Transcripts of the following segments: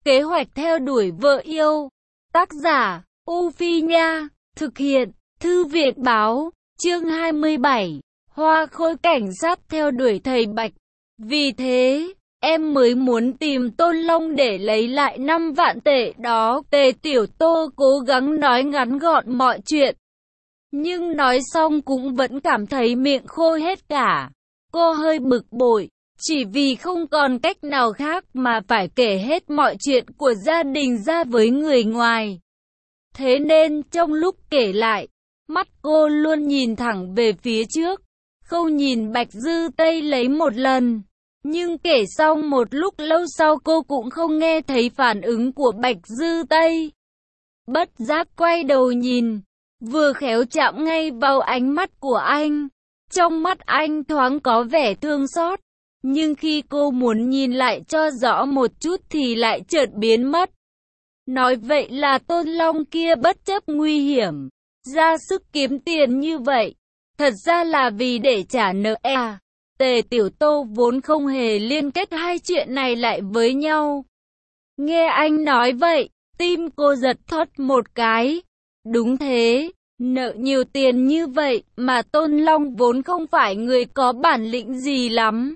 Kế hoạch theo đuổi vợ yêu. Tác giả, U Phi Nha. Thực hiện, Thư viện Báo. Chương 27. Hoa khôi cảnh sát theo đuổi thầy Bạch. Vì thế, em mới muốn tìm Tôn Long để lấy lại 5 vạn tệ đó. Tề Tiểu Tô cố gắng nói ngắn gọn mọi chuyện. Nhưng nói xong cũng vẫn cảm thấy miệng khô hết cả. Cô hơi bực bội, chỉ vì không còn cách nào khác mà phải kể hết mọi chuyện của gia đình ra với người ngoài. Thế nên trong lúc kể lại, mắt cô luôn nhìn thẳng về phía trước, không nhìn Bạch Dư Tây lấy một lần. Nhưng kể xong một lúc lâu sau cô cũng không nghe thấy phản ứng của Bạch Dư Tây. Bất giác quay đầu nhìn, vừa khéo chạm ngay vào ánh mắt của anh. Trong mắt anh thoáng có vẻ thương xót, nhưng khi cô muốn nhìn lại cho rõ một chút thì lại chợt biến mất. Nói vậy là Tôn Long kia bất chấp nguy hiểm, ra sức kiếm tiền như vậy, thật ra là vì để trả nợ à? Tề Tiểu Tô vốn không hề liên kết hai chuyện này lại với nhau. Nghe anh nói vậy, tim cô giật thót một cái. Đúng thế, nợ nhiều tiền như vậy mà Tôn Long vốn không phải người có bản lĩnh gì lắm.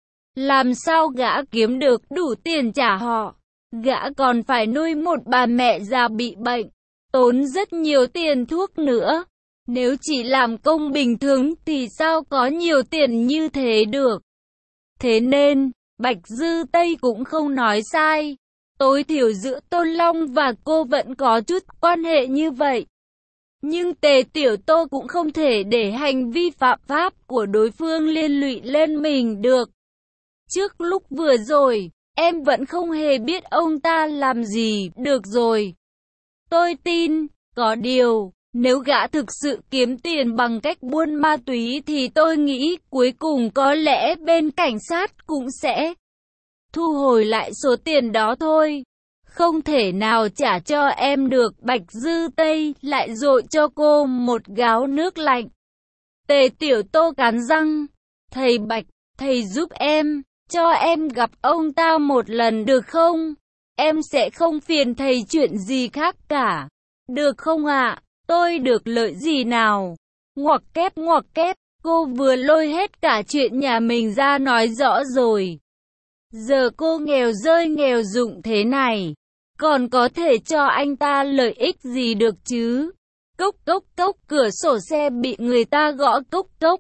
Làm sao gã kiếm được đủ tiền trả họ? Gã còn phải nuôi một bà mẹ già bị bệnh, tốn rất nhiều tiền thuốc nữa. Nếu chỉ làm công bình thường thì sao có nhiều tiền như thế được? Thế nên, Bạch Dư Tây cũng không nói sai. Tối thiểu giữa Tôn Long và cô vẫn có chút quan hệ như vậy. Nhưng Tề Tiểu Tô cũng không thể để hành vi phạm pháp của đối phương liên lụy lên mình được. Trước lúc vừa rồi, em vẫn không hề biết ông ta làm gì. Được rồi, tôi tin, có điều, nếu gã thực sự kiếm tiền bằng cách buôn ma túy thì tôi nghĩ cuối cùng có lẽ bên cảnh sát cũng sẽ thu hồi lại số tiền đó thôi. Không thể nào trả cho em được. Bạch Dư Tây lại dội cho cô một gáo nước lạnh. Tề Tiểu Tô cắn răng. Thầy Bạch, thầy giúp em, cho em gặp ông ta một lần được không? Em sẽ không phiền thầy chuyện gì khác cả. Được không ạ? Tôi được lợi gì nào? Ngoặc kép, cô vừa lôi hết cả chuyện nhà mình ra nói rõ rồi. Giờ cô nghèo rơi nghèo rụng thế này, còn có thể cho anh ta lợi ích gì được chứ? Cốc cốc cốc, cửa sổ xe bị người ta gõ cốc cốc.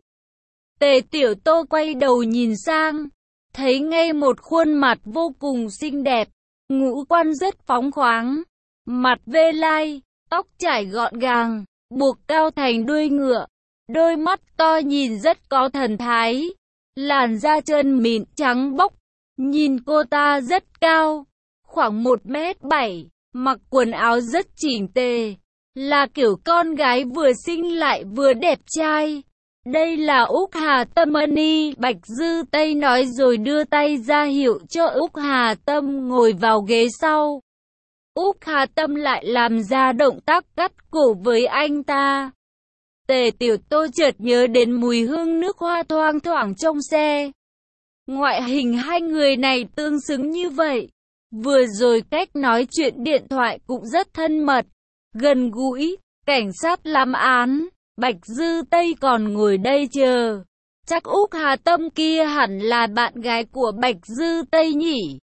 Tề Tiểu Tô quay đầu nhìn sang, thấy ngay một khuôn mặt vô cùng xinh đẹp, ngũ quan rất phóng khoáng, mặt vê lai, tóc trải gọn gàng, buộc cao thành đuôi ngựa, đôi mắt to nhìn rất có thần thái, làn da trơn mịn trắng bóc. Nhìn cô ta rất cao, khoảng 1m7, mặc quần áo rất chỉnh tề, là kiểu con gái vừa xinh lại vừa đẹp trai. Đây là Úc Hà Tâm Ân. Bạch Dư Tây nói rồi đưa tay ra hiệu cho Úc Hà Tâm ngồi vào ghế sau. Úc Hà Tâm lại làm ra động tác cắt cổ với anh ta. Tề Tiểu Tô chợt nhớ đến mùi hương nước hoa thoang thoảng trong xe. Ngoại hình hai người này tương xứng như vậy. Vừa rồi cách nói chuyện điện thoại cũng rất thân mật, gần gũi. Cảnh sát làm án, Bạch Dư Tây còn ngồi đây chờ. Chắc Úc Hà Tâm kia hẳn là bạn gái của Bạch Dư Tây nhỉ?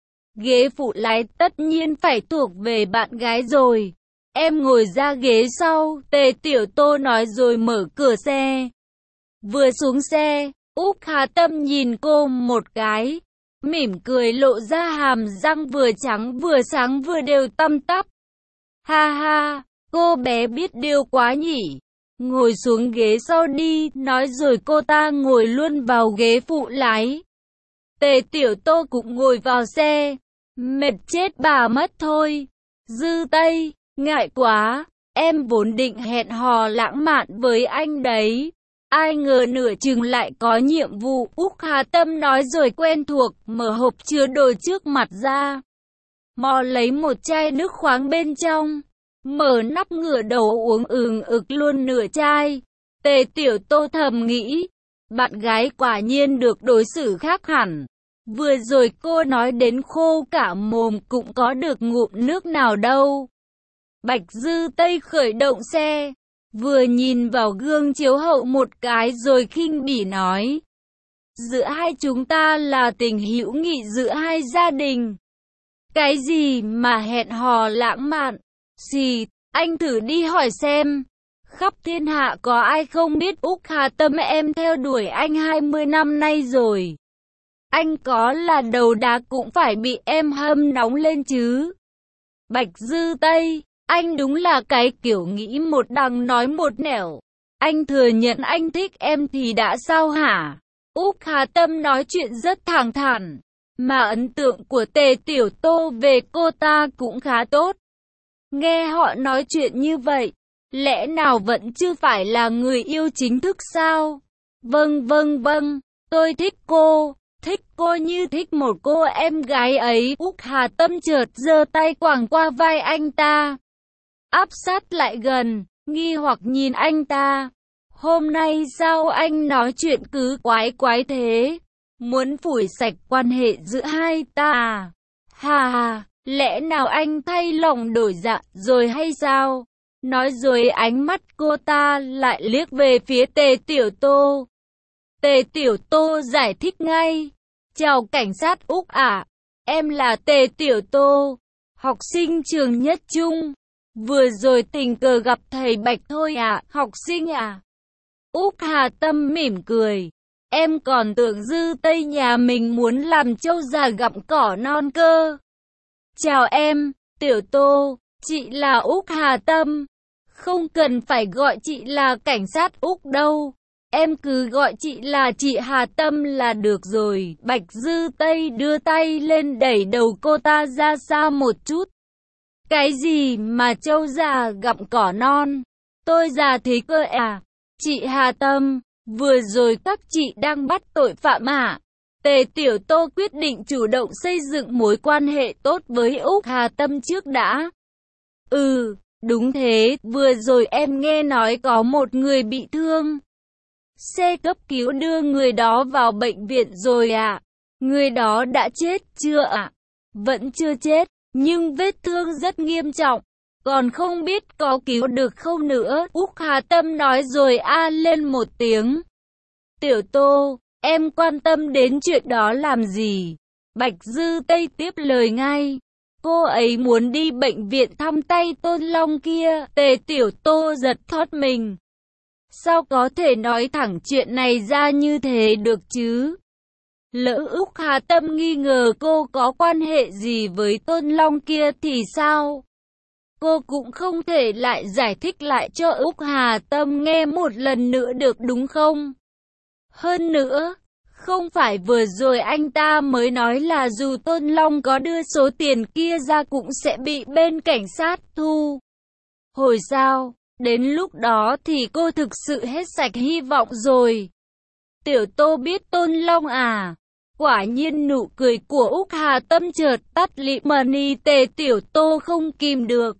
Ghế phụ lái tất nhiên phải thuộc về bạn gái rồi. Em ngồi ra ghế sau, Tề Tiểu Tô nói rồi mở cửa xe. Vừa xuống xe, Úc Hà Tâm nhìn cô một cái, mỉm cười lộ ra hàm răng vừa trắng vừa sáng vừa đều tăm tắp. Ha ha, cô bé biết điều quá nhỉ. Ngồi xuống ghế sau đi, nói rồi cô ta ngồi luôn vào ghế phụ lái. Tề Tiểu Tô cũng ngồi vào xe. Mệt chết bà mất thôi. Dư Tây, ngại quá, em vốn định hẹn hò lãng mạn với anh đấy. Ai ngờ nửa chừng lại có nhiệm vụ. Úc Hà Tâm nói rồi quen thuộc, mở hộp chứa đồ trước mặt ra. Mò lấy một chai nước khoáng bên trong. Mở nắp ngửa đầu uống ực luôn nửa chai. Tề Tiểu Tô thầm nghĩ, bạn gái quả nhiên được đối xử khác hẳn. Vừa rồi cô nói đến khô cả mồm cũng có được ngụm nước nào đâu. Bạch Dư Tây khởi động xe, vừa nhìn vào gương chiếu hậu một cái rồi khinh bỉ nói. Giữa hai chúng ta là tình hữu nghị giữa hai gia đình. Cái gì mà hẹn hò lãng mạn? Xì, anh thử đi hỏi xem. Khắp thiên hạ có ai không biết Úc Hà Tâm em theo đuổi anh 20 năm nay rồi. Anh có là đầu đá cũng phải bị em hâm nóng lên chứ. Bạch Dư Tây, anh đúng là cái kiểu nghĩ một đằng nói một nẻo. Anh thừa nhận anh thích em thì đã sao hả? Úc Hà Tâm nói chuyện rất thẳng thắn, mà ấn tượng của Tề Tiểu Tô về cô ta cũng khá tốt. Nghe họ nói chuyện như vậy, lẽ nào vẫn chưa phải là người yêu chính thức sao? Vâng, tôi thích cô như thích một cô em gái ấy. Úc Hà Tâm chợt giơ tay quàng qua vai anh ta, áp sát lại gần, nghi hoặc nhìn anh ta. Hôm nay sao anh nói chuyện cứ quái quái thế? Muốn phủi sạch quan hệ giữa hai ta à? Hà, lẽ nào anh thay lòng đổi dạ rồi hay sao? Nói rồi ánh mắt cô ta lại liếc về phía Tề Tiểu Tô. Tề Tiểu Tô giải thích ngay. Chào cảnh sát Úc ạ, em là Tề Tiểu Tô, học sinh trường Nhất Trung. Vừa rồi tình cờ gặp thầy Bạch thôi ạ, học sinh à? Úc Hà Tâm mỉm cười. Em còn tưởng Dư Tây nhà mình muốn làm trâu già gặm cỏ non cơ. Chào em, Tiểu Tô, chị là Úc Hà Tâm. Không cần phải gọi chị là cảnh sát Úc đâu. Em cứ gọi chị là chị Hà Tâm là được rồi. Bạch Dư Tây đưa tay lên đẩy đầu cô ta ra xa một chút. Cái gì mà trâu già gặm cỏ non? Tôi già thế cơ à? Chị Hà Tâm, vừa rồi các chị đang bắt tội phạm à? Tề Tiểu Tô quyết định chủ động xây dựng mối quan hệ tốt với Úc Hà Tâm trước đã. Đúng thế, vừa rồi em nghe nói có một người bị thương. Xe cấp cứu đưa người đó vào bệnh viện rồi ạ. Người đó đã chết chưa ạ? Vẫn chưa chết, nhưng vết thương rất nghiêm trọng. Còn không biết có cứu được không nữa. Úc Hà Tâm nói rồi lên một tiếng. Tiểu Tô, em quan tâm đến chuyện đó làm gì? Bạch Dư Tây tiếp lời ngay. Cô ấy muốn đi bệnh viện thăm tay Tôn Long kia. Tề Tiểu Tô giật thót mình. Sao có thể nói thẳng chuyện này ra như thế được chứ? Lỡ Úc Hà Tâm nghi ngờ cô có quan hệ gì với Tôn Long kia thì sao? Cô cũng không thể lại giải thích lại cho Úc Hà Tâm nghe một lần nữa được đúng không? Hơn nữa, không phải vừa rồi anh ta mới nói là dù Tôn Long có đưa số tiền kia ra cũng sẽ bị bên cảnh sát thu hồi sao? Đến lúc đó thì cô thực sự hết sạch hy vọng rồi. Tiểu Tô biết Tôn Long à? Quả nhiên nụ cười của Úc Hà Tâm chợt tắt lịm mani. Tề Tiểu Tô không kìm được,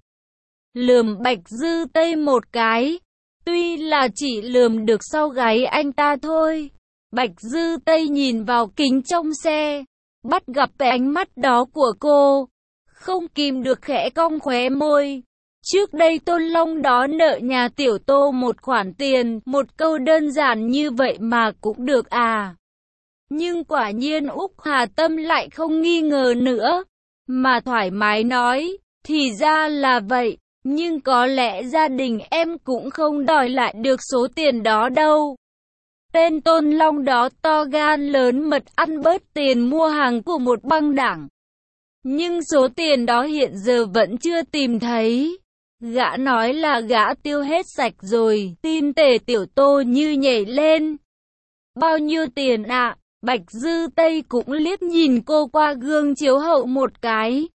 lườm Bạch Dư Tây một cái. Tuy là chỉ lườm được sau gáy anh ta thôi. Bạch Dư Tây nhìn vào kính trong xe, bắt gặp cái ánh mắt đó của cô, không kìm được khẽ cong khóe môi. Trước đây Tôn Long đó nợ nhà Tiểu Tô một khoản tiền, một câu đơn giản như vậy mà cũng được à? Nhưng quả nhiên Úc Hà Tâm lại không nghi ngờ nữa, mà thoải mái nói, thì ra là vậy, nhưng có lẽ gia đình em cũng không đòi lại được số tiền đó đâu. Tên Tôn Long đó to gan lớn mật ăn bớt tiền mua hàng của một băng đảng. Nhưng số tiền đó hiện giờ vẫn chưa tìm thấy. Gã nói là gã tiêu hết sạch rồi. Tim Tề Tiểu Tô như nhảy lên. Bao nhiêu tiền ạ? Bạch Dư Tây cũng liếc nhìn cô qua gương chiếu hậu một cái.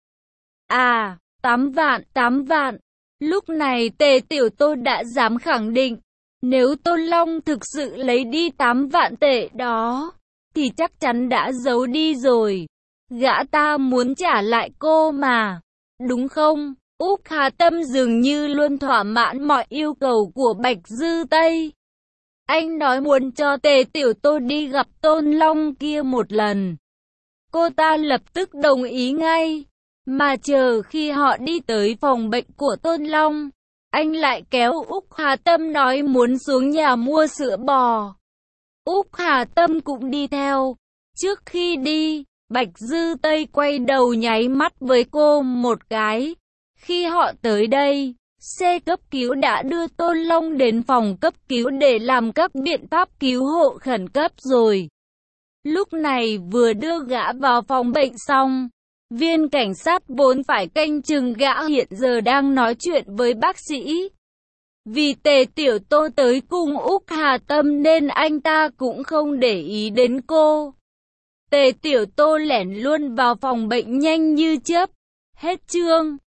8 vạn. Lúc này Tề Tiểu Tô đã dám khẳng định, nếu Tôn Long thực sự lấy đi 8 vạn tệ đó, thì chắc chắn đã giấu đi rồi. Gã ta muốn trả lại cô mà, đúng không? Úc Hà Tâm dường như luôn thỏa mãn mọi yêu cầu của Bạch Dư Tây. Anh nói muốn cho Tề Tiểu Tô đi gặp Tôn Long kia một lần. Cô ta lập tức đồng ý ngay. Mà chờ khi họ đi tới phòng bệnh của Tôn Long, anh lại kéo Úc Hà Tâm nói muốn xuống nhà mua sữa bò. Úc Hà Tâm cũng đi theo. Trước khi đi, Bạch Dư Tây quay đầu nháy mắt với cô một cái. Khi họ tới đây, xe cấp cứu đã đưa Tôn Long đến phòng cấp cứu để làm các biện pháp cứu hộ khẩn cấp rồi. Lúc này vừa đưa gã vào phòng bệnh xong, viên cảnh sát vốn phải canh chừng gã hiện giờ đang nói chuyện với bác sĩ. Vì Tề Tiểu Tô tới cùng Úc Hà Tâm nên anh ta cũng không để ý đến cô. Tề Tiểu Tô lẻn luôn vào phòng bệnh nhanh như chớp. Hết chương.